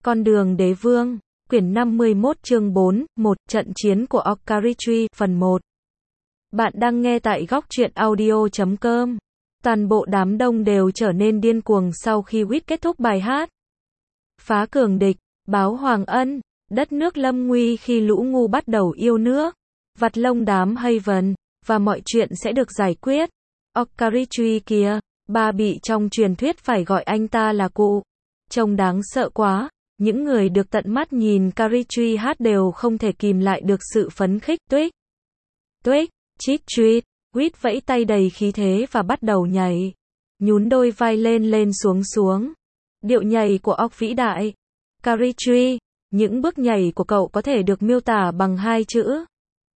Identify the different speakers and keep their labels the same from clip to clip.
Speaker 1: Con đường đế vương, quyển 51 chương 4, 1, trận chiến của Okarithri, phần 1. Bạn đang nghe tại góc truyện audio.com. Toàn bộ đám đông đều trở nên điên cuồng sau khi Whit kết thúc bài hát. Phá cường địch, báo hoàng ân, đất nước lâm nguy khi lũ ngu bắt đầu yêu nước, vặt lông đám Haven, và mọi chuyện sẽ được giải quyết. Okarithri kìa, bà bị trong truyền thuyết phải gọi anh ta là cụ. Trông đáng sợ quá. Những người được tận mắt nhìn Karithri hát đều không thể kìm lại được sự phấn khích. Tuếch, tuếch, chít chít, Whit vẫy tay đầy khí thế và bắt đầu nhảy. Nhún đôi vai lên lên xuống xuống. Điệu nhảy của óc vĩ đại. Karithri, những bước nhảy của cậu có thể được miêu tả bằng hai chữ.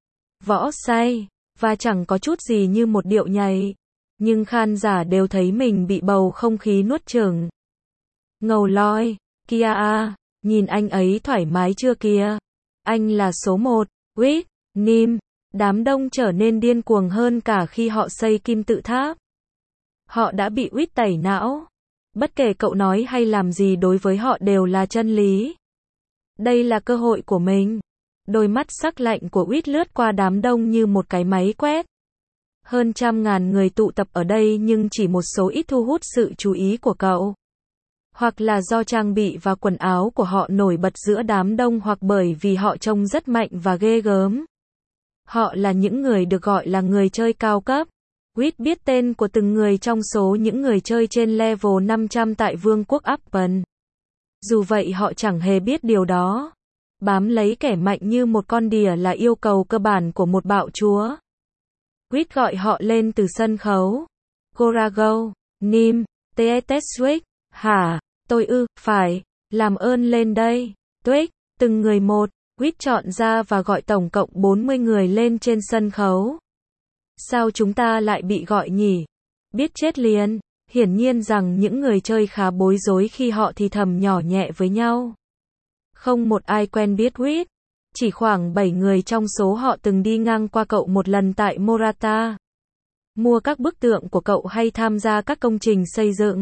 Speaker 1: Võ say, và chẳng có chút gì như một điệu nhảy. Nhưng khán giả đều thấy mình bị bầu không khí nuốt chửng. Ngầu loi. Kia à, nhìn anh ấy thoải mái chưa kìa. Anh là số 1, Whit, Nim. Đám đông trở nên điên cuồng hơn cả khi họ xây kim tự tháp. Họ đã bị Whit tẩy não. Bất kể cậu nói hay làm gì đối với họ đều là chân lý. Đây là cơ hội của mình. Đôi mắt sắc lạnh của Whit lướt qua đám đông như một cái máy quét. Hơn 100.000 người tụ tập ở đây nhưng chỉ một số ít thu hút sự chú ý của cậu. Hoặc là do trang bị và quần áo của họ nổi bật giữa đám đông hoặc bởi vì họ trông rất mạnh và ghê gớm. Họ là những người được gọi là người chơi cao cấp. Whit biết tên của từng người trong số những người chơi trên level 500 tại Vương quốc Appen. Dù vậy họ chẳng hề biết điều đó. Bám lấy kẻ mạnh như một con đỉa là yêu cầu cơ bản của một bạo chúa. Whit gọi họ lên từ sân khấu. Gorago, Nim, Teeteswick, hả? Tôi phải, làm ơn lên đây. Tuếch, từng người một, Whit chọn ra và gọi tổng cộng 40 người lên trên sân khấu. Sao chúng ta lại bị gọi nhỉ? Biết chết liền. Hiển nhiên rằng những người chơi khá bối rối khi họ thì thầm nhỏ nhẹ với nhau. Không một ai quen biết Whit. Chỉ khoảng 7 người trong số họ từng đi ngang qua cậu một lần tại Morata. Mua các bức tượng của cậu hay tham gia các công trình xây dựng.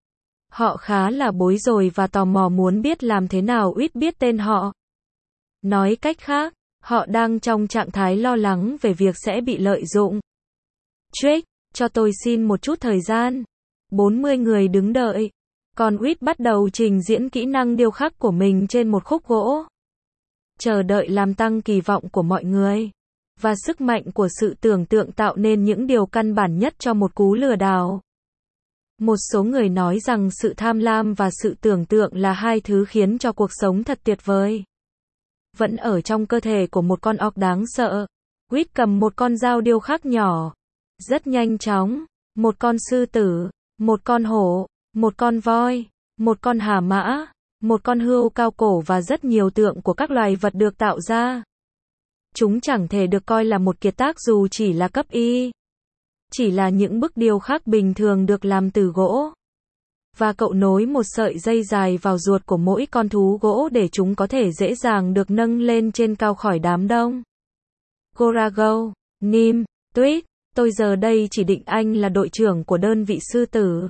Speaker 1: Họ khá là bối rối và tò mò muốn biết làm thế nào Whit biết tên họ. Nói cách khác, họ đang trong trạng thái lo lắng về việc sẽ bị lợi dụng. Trick, cho tôi xin một chút thời gian. 40 người đứng đợi. Còn Whit bắt đầu trình diễn kỹ năng điêu khắc của mình trên một khúc gỗ. Chờ đợi làm tăng kỳ vọng của mọi người. Và sức mạnh của sự tưởng tượng tạo nên những điều căn bản nhất cho một cú lừa đảo. Một số người nói rằng sự tham lam và sự tưởng tượng là hai thứ khiến cho cuộc sống thật tuyệt vời. Vẫn ở trong cơ thể của một con ọc đáng sợ. Whit cầm một con dao điêu khắc nhỏ. Rất nhanh chóng. Một con sư tử. Một con hổ. Một con voi. Một con hà mã. Một con hươu cao cổ và rất nhiều tượng của các loài vật được tạo ra. Chúng chẳng thể được coi là một kiệt tác dù chỉ là cấp Y. Chỉ là những bức điêu khắc bình thường được làm từ gỗ. Và cậu nối một sợi dây dài vào ruột của mỗi con thú gỗ để chúng có thể dễ dàng được nâng lên trên cao khỏi đám đông. Gorago, Nim, Tuếch, tôi giờ đây chỉ định anh là đội trưởng của đơn vị sư tử.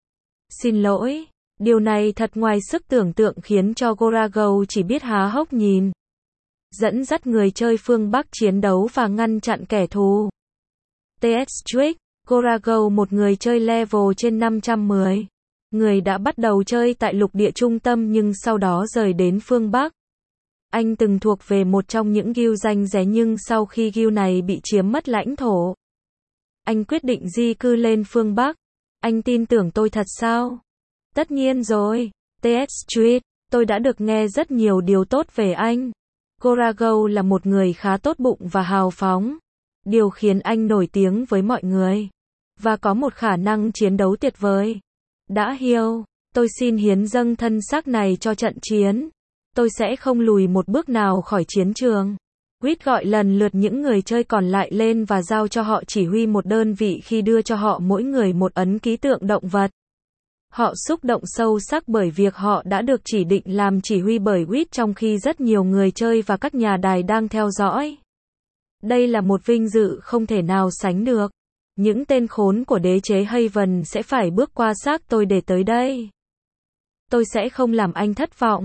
Speaker 1: Xin lỗi, điều này thật ngoài sức tưởng tượng khiến cho Gorago chỉ biết há hốc nhìn. Dẫn dắt người chơi phương Bắc chiến đấu và ngăn chặn kẻ thù. Teeteswick, Gorago một người chơi level trên 510. Người đã bắt đầu chơi tại lục địa trung tâm nhưng sau đó rời đến phương Bắc. Anh từng thuộc về một trong những guild danh giá nhưng sau khi guild này bị chiếm mất lãnh thổ, anh quyết định di cư lên phương Bắc. Anh tin tưởng tôi thật sao? Tất nhiên rồi. Teeteswick, tôi đã được nghe rất nhiều điều tốt về anh. Gorago là một người khá tốt bụng và hào phóng. Điều khiến anh nổi tiếng với mọi người. Và có một khả năng chiến đấu tuyệt vời. Đã hiểu, tôi xin hiến dâng thân xác này cho trận chiến. Tôi sẽ không lùi một bước nào khỏi chiến trường. Whit gọi lần lượt những người chơi còn lại lên và giao cho họ chỉ huy một đơn vị khi đưa cho họ mỗi người một ấn ký tượng động vật. Họ xúc động sâu sắc bởi việc họ đã được chỉ định làm chỉ huy bởi Whit trong khi rất nhiều người chơi và các nhà đài đang theo dõi. Đây là một vinh dự không thể nào sánh được. Những tên khốn của đế chế Haven sẽ phải bước qua xác tôi để tới đây. Tôi sẽ không làm anh thất vọng.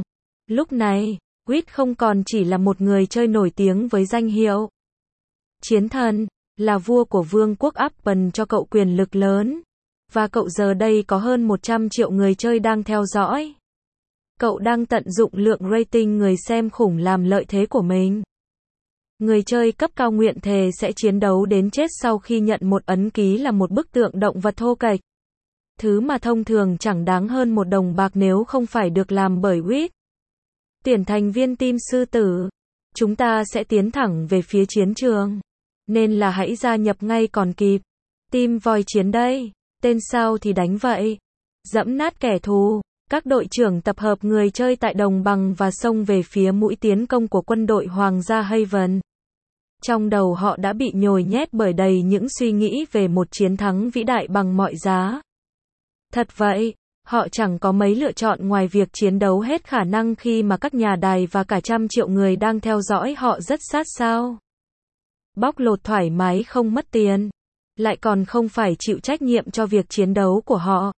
Speaker 1: Lúc này, Quýt không còn chỉ là một người chơi nổi tiếng với danh hiệu chiến thần, là vua của vương quốc Appen cho cậu quyền lực lớn. Và cậu giờ đây có hơn 100 triệu người chơi đang theo dõi. Cậu đang tận dụng lượng rating người xem khủng làm lợi thế của mình. Người chơi cấp cao nguyện thề sẽ chiến đấu đến chết sau khi nhận một ấn ký là một bức tượng động vật thô kệch. Thứ mà thông thường chẳng đáng hơn một đồng bạc nếu không phải được làm bởi Quýt. Tuyển thành viên team sư tử. Chúng ta sẽ tiến thẳng về phía chiến trường. Nên là hãy gia nhập ngay còn kịp. Team voi chiến đây. Tên sao thì đánh vậy. Dẫm nát kẻ thù. Các đội trưởng tập hợp người chơi tại đồng bằng và xông về phía mũi tiến công của quân đội Hoàng gia Haven. Trong đầu họ đã bị nhồi nhét bởi đầy những suy nghĩ về một chiến thắng vĩ đại bằng mọi giá. Thật vậy, họ chẳng có mấy lựa chọn ngoài việc chiến đấu hết khả năng khi mà các nhà đài và cả trăm triệu người đang theo dõi họ rất sát sao. Bóc lột thoải mái không mất tiền, lại còn không phải chịu trách nhiệm cho việc chiến đấu của họ.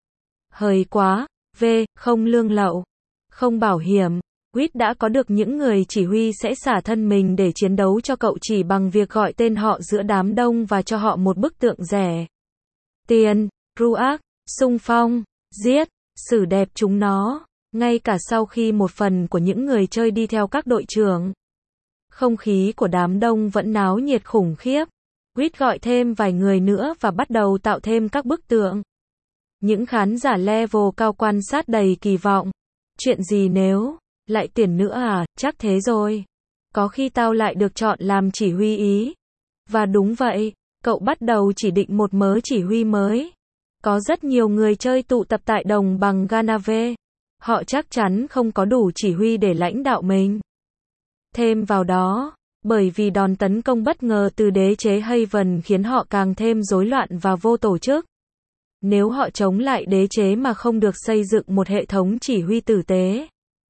Speaker 1: Hời quá, không lương lậu, không bảo hiểm. Quýt đã có được những người chỉ huy sẽ xả thân mình để chiến đấu cho cậu chỉ bằng việc gọi tên họ giữa đám đông và cho họ một bức tượng rẻ tiền, ruác, xung phong, giết, xử đẹp chúng nó, ngay cả sau khi một phần của những người chơi đi theo các đội trưởng. Không khí của đám đông vẫn náo nhiệt khủng khiếp. Quýt gọi thêm vài người nữa và bắt đầu tạo thêm các bức tượng. Những khán giả level cao quan sát đầy kỳ vọng. Chuyện gì nếu lại tuyển nữa à, chắc thế rồi. Có khi tao lại được chọn làm chỉ huy ý. Và đúng vậy, cậu bắt đầu chỉ định một mớ chỉ huy mới. Có rất nhiều người chơi tụ tập tại đồng bằng Ganave. Họ chắc chắn không có đủ chỉ huy để lãnh đạo mình. Thêm vào đó, bởi vì đòn tấn công bất ngờ từ đế chế Haven khiến họ càng thêm rối loạn và vô tổ chức. Nếu họ chống lại đế chế mà không được xây dựng một hệ thống chỉ huy tử tế,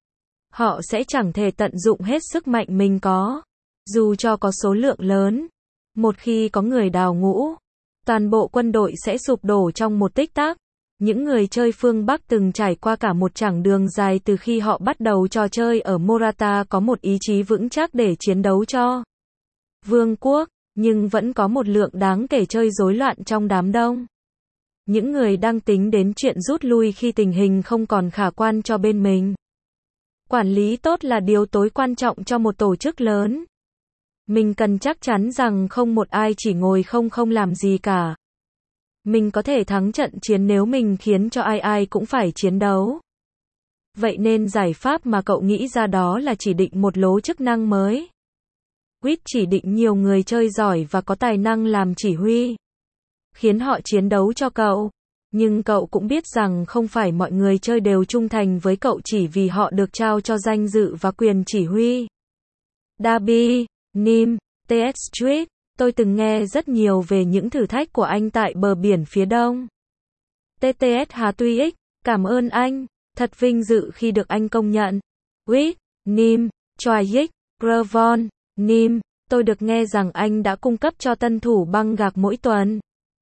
Speaker 1: họ sẽ chẳng thể tận dụng hết sức mạnh mình có, dù cho có số lượng lớn. Một khi có người đào ngũ, toàn bộ quân đội sẽ sụp đổ trong một tích tắc. Những người chơi phương Bắc từng trải qua cả một chặng đường dài từ khi họ bắt đầu trò chơi ở Morata có một ý chí vững chắc để chiến đấu cho vương quốc, nhưng vẫn có một lượng đáng kể chơi rối loạn trong đám đông. Những người đang tính đến chuyện rút lui khi tình hình không còn khả quan cho bên mình. Quản lý tốt là điều tối quan trọng cho một tổ chức lớn. Mình cần chắc chắn rằng không một ai chỉ ngồi không làm gì cả. Mình có thể thắng trận chiến nếu mình khiến cho ai cũng phải chiến đấu. Vậy nên giải pháp mà cậu nghĩ ra đó là chỉ định một lố chức năng mới. Quýt chỉ định nhiều người chơi giỏi và có tài năng làm chỉ huy, khiến họ chiến đấu cho cậu. Nhưng cậu cũng biết rằng không phải mọi người chơi đều trung thành với cậu chỉ vì họ được trao cho danh dự và quyền chỉ huy. Darby, Nim, TS Street, tôi từng nghe rất nhiều về những thử thách của anh tại bờ biển phía đông. TTS Hà Tuy X, cảm ơn anh, thật vinh dự khi được anh công nhận. Quýt, Nim, Choi X, Gravon, Nim, tôi được nghe rằng anh đã cung cấp cho tân thủ băng gạc mỗi tuần.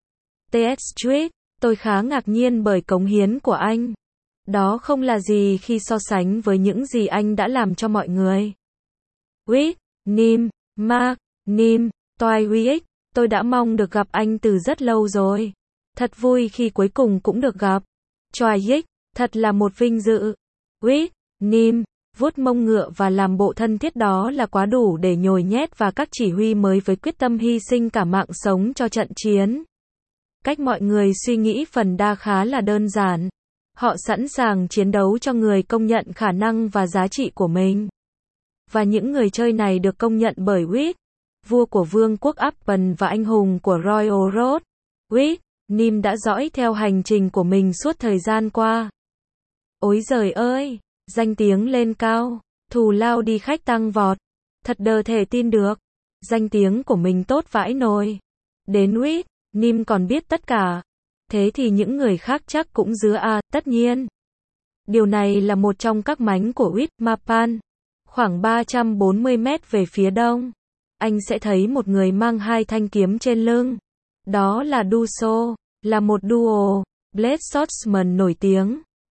Speaker 1: TS Street, tôi khá ngạc nhiên bởi cống hiến của anh. Đó không là gì khi so sánh với những gì anh đã làm cho mọi người. Quýt, Nim, Mark, Nim, Toy WX, tôi đã mong được gặp anh từ rất lâu rồi. Thật vui khi cuối cùng cũng được gặp. Choi X, thật là một vinh dự. Quýt, Nim, vuốt mông ngựa và làm bộ thân thiết đó là quá đủ để nhồi nhét và các chỉ huy mới với quyết tâm hy sinh cả mạng sống cho trận chiến. Cách mọi người suy nghĩ phần đa khá là đơn giản. Họ sẵn sàng chiến đấu cho người công nhận khả năng và giá trị của mình. Và những người chơi này được công nhận bởi Quýt, vua của vương quốc Appen và anh hùng của Royal Road. Quýt, Nim đã dõi theo hành trình của mình suốt thời gian qua. Ôi giời ơi, danh tiếng lên cao, thù lao đi khách tăng vọt. Thật đờ thể tin được, danh tiếng của mình tốt vãi nồi. Đến Quýt, Nim còn biết tất cả. Thế thì những người khác chắc cũng dứa à, tất nhiên. Điều này là một trong các mánh của Quýt, Mapan. Khoảng 340 mét về phía đông, anh sẽ thấy một người mang hai thanh kiếm trên lưng. Đó là Duso, là một duo Blade Swordsman nổi tiếng.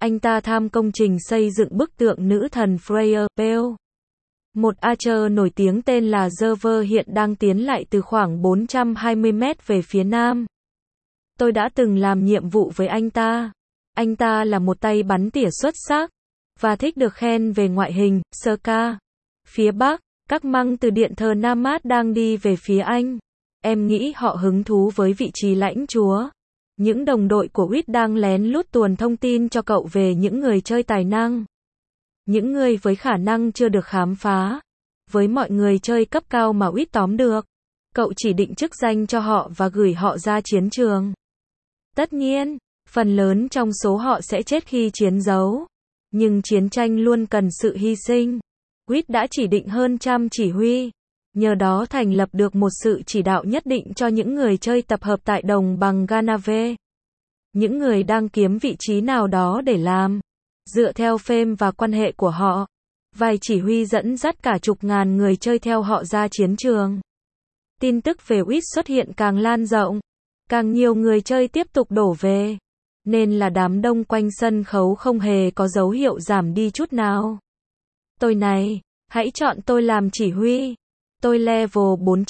Speaker 1: Anh ta tham công trình xây dựng bức tượng nữ thần Freya Bell. Một archer nổi tiếng tên là Gerver hiện đang tiến lại từ khoảng 420 mét về phía nam. Tôi đã từng làm nhiệm vụ với anh ta. Anh ta là một tay bắn tỉa xuất sắc và thích được khen về ngoại hình. Sơ-ca. Phía bắc, các măng từ điện thờ Namad đang đi về phía anh. Em nghĩ họ hứng thú với vị trí lãnh chúa. Những đồng đội của Whit đang lén lút tuồn thông tin cho cậu về những người chơi tài năng. Những người với khả năng chưa được khám phá. Với mọi người chơi cấp cao mà Whit tóm được, cậu chỉ định chức danh cho họ và gửi họ ra chiến trường. Tất nhiên, phần lớn trong số họ sẽ chết khi chiến đấu. Nhưng chiến tranh luôn cần sự hy sinh. Whit đã chỉ định hơn trăm chỉ huy. Nhờ đó thành lập được một sự chỉ đạo nhất định cho những người chơi tập hợp tại đồng bằng Ganave. Những người đang kiếm vị trí nào đó để làm. Dựa theo phêm và quan hệ của họ, vài chỉ huy dẫn dắt cả chục ngàn người chơi theo họ ra chiến trường. Tin tức về Whit xuất hiện càng lan rộng. Càng nhiều người chơi tiếp tục đổ về. Nên là đám đông quanh sân khấu không hề có dấu hiệu giảm đi chút nào. Tôi này, hãy chọn tôi làm chỉ huy. Tôi level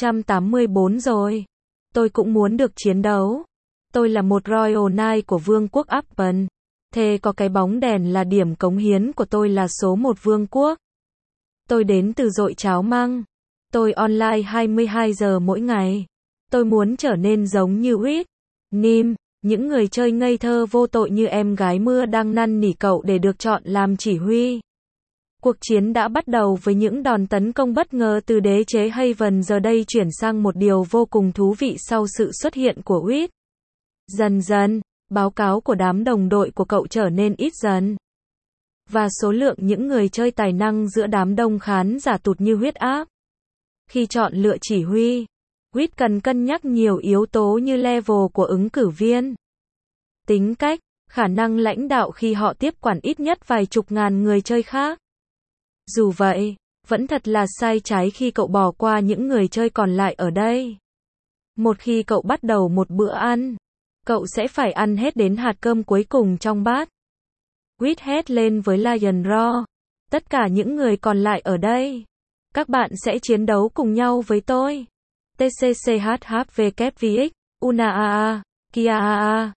Speaker 1: 484 rồi. Tôi cũng muốn được chiến đấu. Tôi là một Royal Knight của Vương quốc Appen. Thế có cái bóng đèn là điểm cống hiến của tôi là số 1 vương quốc. Tôi đến từ dội cháo măng. Tôi online 22 giờ mỗi ngày. Tôi muốn trở nên giống như Whit. Nim, những người chơi ngây thơ vô tội như em gái mưa đang năn nỉ cậu để được chọn làm chỉ huy. Cuộc chiến đã bắt đầu với những đòn tấn công bất ngờ từ đế chế Haven, giờ đây chuyển sang một điều vô cùng thú vị sau sự xuất hiện của Whit. Dần dần, báo cáo của đám đồng đội của cậu trở nên ít dần. Và số lượng những người chơi tài năng giữa đám đông khán giả tụt như huyết áp. Khi chọn lựa chỉ huy, Whit cần cân nhắc nhiều yếu tố như level của ứng cử viên, tính cách, khả năng lãnh đạo khi họ tiếp quản ít nhất vài chục ngàn người chơi khác. Dù vậy, vẫn thật là sai trái khi cậu bỏ qua những người chơi còn lại ở đây. Một khi cậu bắt đầu một bữa ăn, cậu sẽ phải ăn hết đến hạt cơm cuối cùng trong bát. Whit hét lên với Lion Roar. Tất cả những người còn lại ở đây. Các bạn sẽ chiến đấu cùng nhau với tôi. TCCHHVKVX, UNAAA, KIAAA,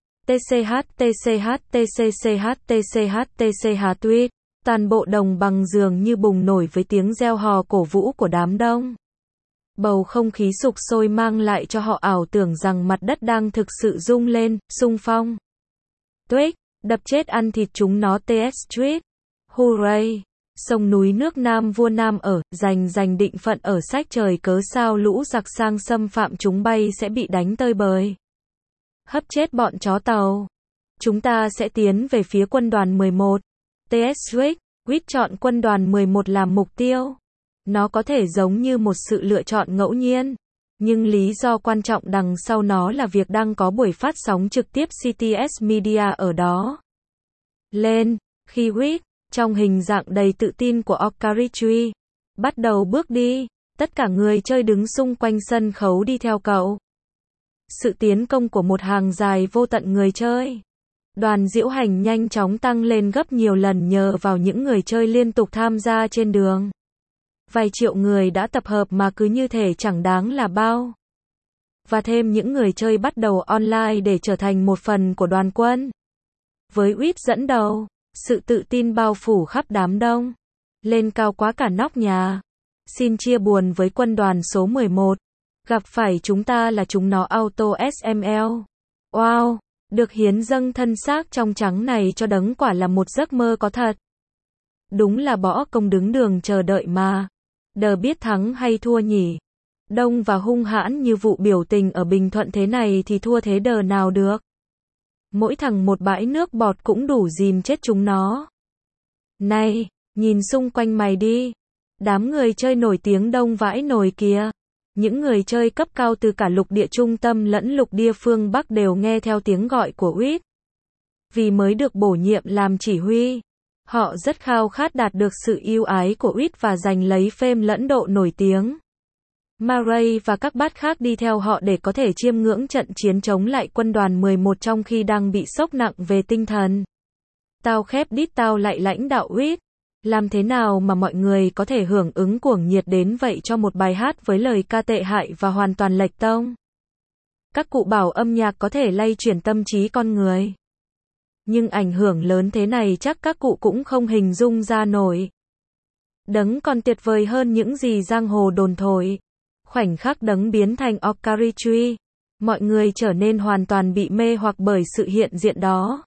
Speaker 1: TCH Tweet. Toàn bộ đồng bằng dường như bùng nổi với tiếng reo hò cổ vũ của đám đông. Bầu không khí sục sôi mang lại cho họ ảo tưởng rằng mặt đất đang thực sự rung lên, xung phong. Tweet, đập chết ăn thịt chúng nó. TS Tweet. Hooray! Sông núi nước Nam vua Nam ở, giành định phận ở sách trời cớ sao lũ giặc sang xâm phạm chúng bay sẽ bị đánh tơi bời. Hấp chết bọn chó tàu. Chúng ta sẽ tiến về phía quân đoàn 11. TS Tweet. Whit chọn quân đoàn 11 làm mục tiêu. Nó có thể giống như một sự lựa chọn ngẫu nhiên. Nhưng lý do quan trọng đằng sau nó là việc đang có buổi phát sóng trực tiếp CTS Media ở đó. Lên, khi Whit, trong hình dạng đầy tự tin của Okarichi, bắt đầu bước đi, tất cả người chơi đứng xung quanh sân khấu đi theo cậu. Sự tiến công của một hàng dài vô tận người chơi. Đoàn diễu hành nhanh chóng tăng lên gấp nhiều lần nhờ vào những người chơi liên tục tham gia trên đường. Vài triệu người đã tập hợp mà cứ như thể chẳng đáng là bao. Và thêm những người chơi bắt đầu online để trở thành một phần của đoàn quân. Với Whit dẫn đầu, sự tự tin bao phủ khắp đám đông. Lên cao quá cả nóc nhà. Xin chia buồn với quân đoàn số 11. Gặp phải chúng ta là chúng nó auto SML. Wow! Được hiến dâng thân xác trong trắng này cho đấng quả là một giấc mơ có thật. Đúng là bỏ công đứng đường chờ đợi mà. Đờ biết thắng hay thua nhỉ? Đông và hung hãn như vụ biểu tình ở Bình Thuận thế này thì thua thế đờ nào được. Mỗi thằng một bãi nước bọt cũng đủ dìm chết chúng nó. Này, nhìn xung quanh mày đi. Đám người chơi nổi tiếng đông vãi nồi kìa. Những người chơi cấp cao từ cả lục địa trung tâm lẫn lục địa phương Bắc đều nghe theo tiếng gọi của Whit. Vì mới được bổ nhiệm làm chỉ huy, họ rất khao khát đạt được sự yêu ái của Whit và giành lấy phêm lẫn độ nổi tiếng. Murray và các bát khác đi theo họ để có thể chiêm ngưỡng trận chiến chống lại quân đoàn 11 trong khi đang bị sốc nặng về tinh thần. Tao khép đít tao lại lãnh đạo Reed. Làm thế nào mà mọi người có thể hưởng ứng cuồng nhiệt đến vậy cho một bài hát với lời ca tệ hại và hoàn toàn lệch tông? Các cụ bảo âm nhạc có thể lay chuyển tâm trí con người. Nhưng ảnh hưởng lớn thế này chắc các cụ cũng không hình dung ra nổi. Đấng còn tuyệt vời hơn những gì giang hồ đồn thổi. Khoảnh khắc đấng biến thành Okarichi, mọi người trở nên hoàn toàn bị mê hoặc bởi sự hiện diện đó.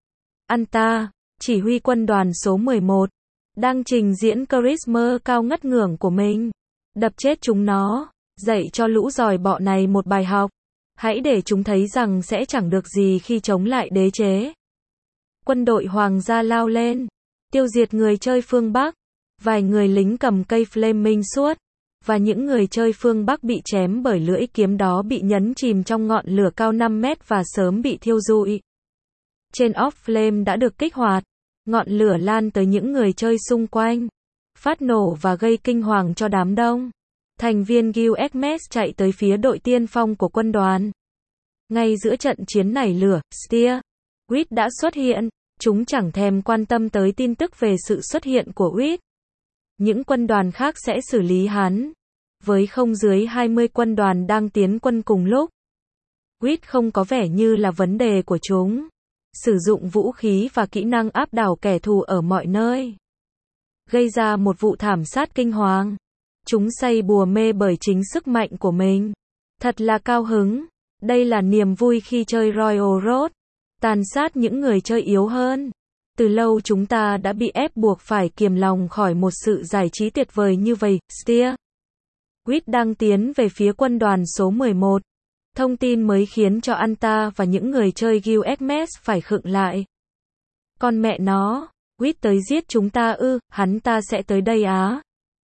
Speaker 1: Anta, chỉ huy quân đoàn số 11, đang trình diễn charisma cao ngất ngưởng của mình. Đập chết chúng nó, dạy cho lũ giòi bọ này một bài học. Hãy để chúng thấy rằng sẽ chẳng được gì khi chống lại đế chế. Quân đội hoàng gia lao lên, tiêu diệt người chơi phương Bắc. Vài người lính cầm cây flaming suốt, và những người chơi phương Bắc bị chém bởi lưỡi kiếm đó bị nhấn chìm trong ngọn lửa cao 5 mét và sớm bị thiêu rụi. Trên off flame đã được kích hoạt, ngọn lửa lan tới những người chơi xung quanh, phát nổ và gây kinh hoàng cho đám đông. Thành viên Guild Hermes chạy tới phía đội tiên phong của quân đoàn. Ngay giữa trận chiến nảy lửa, Steer, Reed đã xuất hiện, chúng chẳng thèm quan tâm tới tin tức về sự xuất hiện của Reed. Những quân đoàn khác sẽ xử lý hắn. Với không dưới 20 quân đoàn đang tiến quân cùng lúc, Reed không có vẻ như là vấn đề của chúng. Sử dụng vũ khí và kỹ năng áp đảo kẻ thù ở mọi nơi, gây ra một vụ thảm sát kinh hoàng. Chúng say bùa mê bởi chính sức mạnh của mình. Thật là cao hứng. Đây là niềm vui khi chơi Royal Road. Tàn sát những người chơi yếu hơn. Từ lâu chúng ta đã bị ép buộc phải kiềm lòng khỏi một sự giải trí tuyệt vời như vậy. Steer, Reed đang tiến về phía quân đoàn số 11. Thông tin mới khiến cho Anta và những người chơi Guild Hermes phải khựng lại. Con mẹ nó, Reed tới giết chúng ta ư, hắn ta sẽ tới đây á.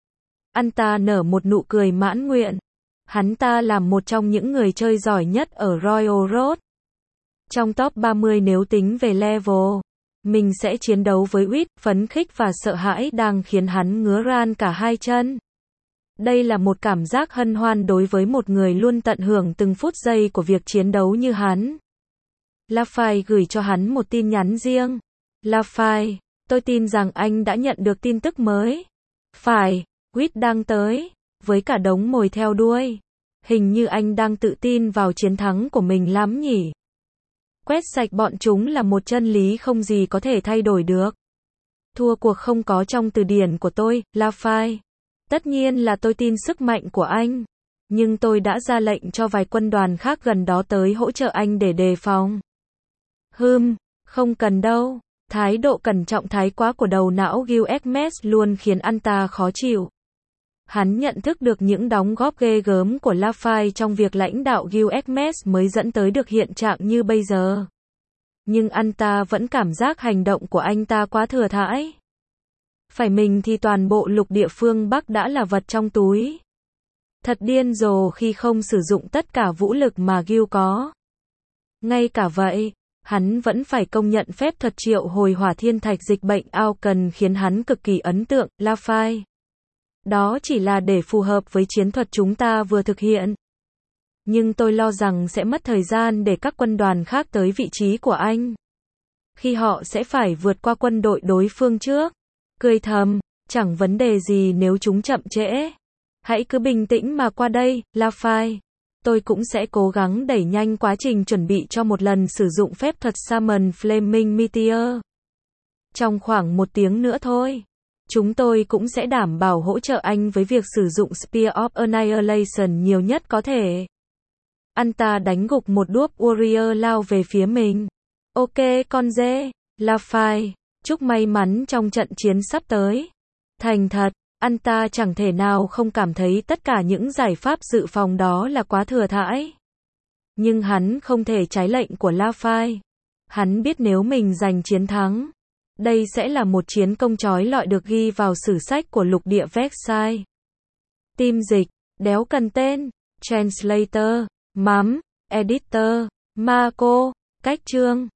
Speaker 1: Anta nở một nụ cười mãn nguyện. Hắn ta là một trong những người chơi giỏi nhất ở Royal Road. Trong top 30 nếu tính về level. Mình sẽ chiến đấu với Reed, phấn khích và sợ hãi đang khiến hắn ngứa ran cả hai chân. Đây là một cảm giác hân hoan đối với một người luôn tận hưởng từng phút giây của việc chiến đấu như hắn. Lafay gửi cho hắn một tin nhắn riêng. Lafay, tôi tin rằng anh đã nhận được tin tức mới. Phải, Reed đang tới, với cả đống mồi theo đuôi. Hình như anh đang tự tin vào chiến thắng của mình lắm nhỉ. Quét sạch bọn chúng là một chân lý không gì có thể thay đổi được. Thua cuộc không có trong từ điển của tôi, Lafay. Tất nhiên là tôi tin sức mạnh của anh. Nhưng tôi đã ra lệnh cho vài quân đoàn khác gần đó tới hỗ trợ anh để đề phòng. Không cần đâu. Thái độ cẩn trọng thái quá của đầu não Guild Hermes luôn khiến Anta khó chịu. Hắn nhận thức được những đóng góp ghê gớm của Lafay trong việc lãnh đạo Guild Hermes mới dẫn tới được hiện trạng như bây giờ. Nhưng Anta vẫn cảm giác hành động của anh ta quá thừa thãi. Phải mình thì toàn bộ lục địa phương Bắc đã là vật trong túi. Thật điên rồ khi không sử dụng tất cả vũ lực mà Guild có. Ngay cả vậy, hắn vẫn phải công nhận phép thuật triệu hồi hỏa thiên thạch dịch bệnh Aucan khiến hắn cực kỳ ấn tượng, Lafay. Đó chỉ là để phù hợp với chiến thuật chúng ta vừa thực hiện. Nhưng tôi lo rằng sẽ mất thời gian để các quân đoàn khác tới vị trí của anh. Khi họ sẽ phải vượt qua quân đội đối phương trước. Cười thầm, chẳng vấn đề gì nếu chúng chậm trễ. Hãy cứ bình tĩnh mà qua đây, Lafay. Tôi cũng sẽ cố gắng đẩy nhanh quá trình chuẩn bị cho một lần sử dụng phép thuật Summon Flaming Meteor. Trong khoảng 1 tiếng nữa thôi. Chúng tôi cũng sẽ đảm bảo hỗ trợ anh với việc sử dụng Spear of Annihilation nhiều nhất có thể. Anta đánh gục một đuốc warrior lao về phía mình. Ok con dê, Lafay, chúc may mắn trong trận chiến sắp tới. Thành thật, Anta chẳng thể nào không cảm thấy tất cả những giải pháp dự phòng đó là quá thừa thãi. Nhưng hắn không thể trái lệnh của Lafay. Hắn biết nếu mình giành chiến thắng, đây sẽ là một chiến công chói lọi được ghi vào sử sách của lục địa Vexai. Team dịch, đéo cần tên, Translator, Mắm, Editor, Marco, cách chương.